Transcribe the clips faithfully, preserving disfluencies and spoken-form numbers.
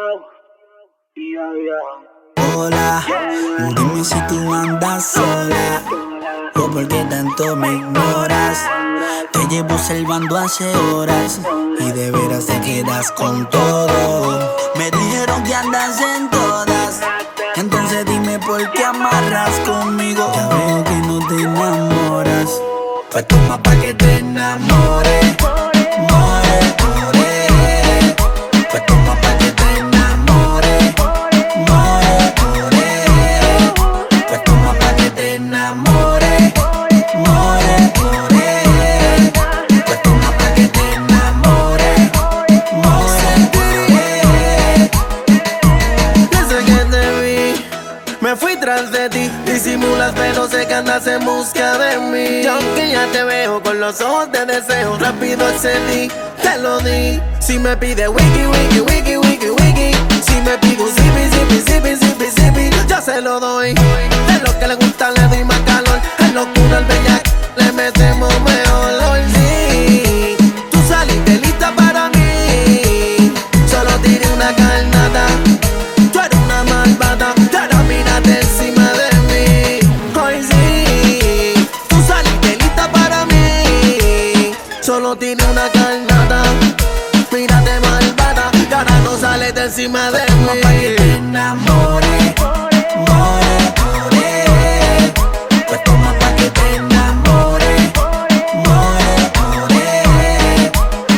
Hola, dime si tú andas sola o por qué tanto me ignoras. Te llevo observando hace horas y de veras te quedas con todo. Me dijeron que andas en todas, entonces dime por qué amarras conmigo. Ya veo que no te enamoras, pues toma pa' que te enamores. More, more, pues toma pa' que te enamores. More, more, pues toma pa' que te enamores. More, more, pues toma pa' que te enamores. More, more. Desde que te vi, me fui tras de ti. Disimulas pero sé que andas en busca de mí. Y aunque ya te veo con los ojos de deseo, rápido accedí, te lo di. Si me pide wiki, wiki, wiki, wiki, wiki, si me pide un zipi, zipi, zipi, zipi, zipi, yo se lo doy. De lo que le gusta le doy más calor. En locura al bellac le metemos mejor. Hoy sí, tú saliste lista para mí. Solo tiré una carnada, tú eres una malvada, pero mírate encima de mí. Hoy sí, tú saliste lista para mí. Solo tiré una carnada, mírate malvada, y ahora no sales de encima de Toma pa' que te mí. enamores. More, more, pues toma pa' que te enamores. More, more.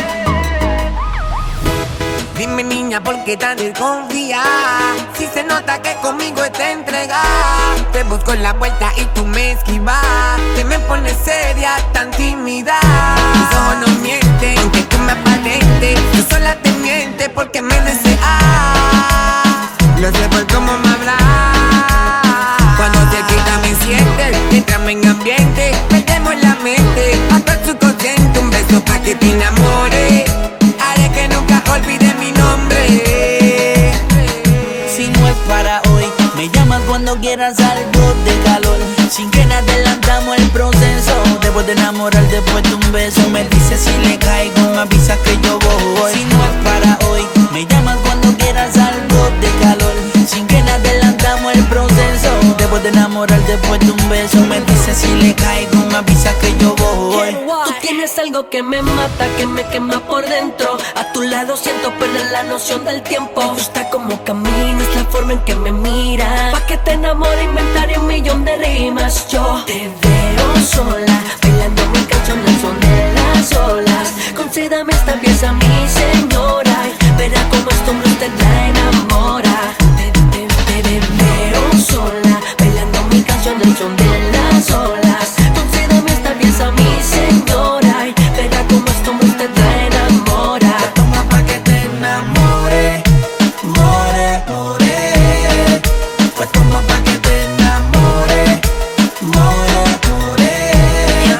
Dime niña, ¿por qué tan desconfía? Si se nota que conmigo te entrega. Te busco en la puerta y tú me esquivas. Te me pones seria, tan tímida. Tus ojos no mienten, aunque tú me aparentes. Tú sola te mientes porque me deseas. Lo sé por cómo me hablas. Cuando te quita me sientes, entramos en ambiente, perdemos la mente, hasta el subconsciente. Un beso pa' que te enamores, haré que nunca olvide mi nombre. Si no es para hoy, me llamas cuando quieras algo de calor. Sin que nada adelantamos el proceso. Después de enamorar, después de un beso, me dices si le caigo, me avisas que yo voy. Si no es para hoy, me llamas cuando quieras algo de calor. Sin que nada adelantamos el proceso. Después de enamorar, después de un beso, me dices si le caigo, me avisas que yo voy. Tú tienes algo que me mata, que me quema por dentro. A tu lado siento perder la noción del tiempo. Me gusta cómo caminas, la forma en que me miras. Pa' que te enamore inventaré un millón de rimas. Yo te veo sola, bailando mi canción al son de las olas. Concédame esta pieza, mi señora. Verá cómo este hombre usted la enamora. Te, te, te, te veo sola, bailando mi canción al son de las olas. Concédame esta pieza, mi señora. Verá cómo este hombre usted la enamora. Toma pa' que te enamores. More, more, pues toma pa' que te enamores. More, more.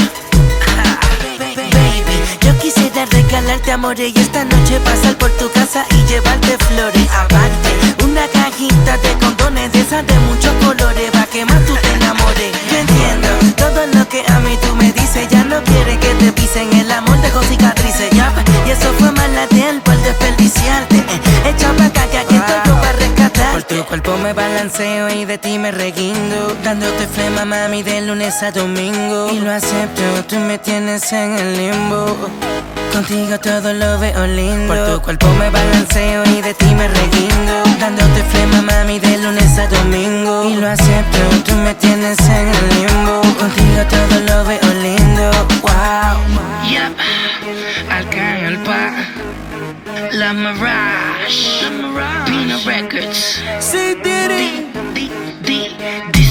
Baby, yo quisiera regalarte amores y esta noche pasar por tu casa y llevarte flores. Aparte, una cajita de condones de esas de muchos colores, pa' que más tú te enamores. Yo entiendo todo lo que a mí tú me dices, ya no quiere que te pisen, el amor dejó cicatrices, ya. Y eso fue mala de él por desperdiciarte. eh. Echa pa' acá que aquí estoy yo pa' rescatarte. Por tu cuerpo me balanceo y de ti me reguindo, dándote flema mami de lunes a domingo. Y lo acepto, tú me tienes en el limbo. Contigo todo lo veo lindo. Por tu cuerpo me balanceo y de ti me reguindo, dándote flema mami de lunes a domingo. Y lo acepto, tú me tienes en el limbo. Contigo todo lo veo lindo. Wow. Yep, Alcalpa, La Mirage, Pino Records. Sí, Diddy. D, D, D,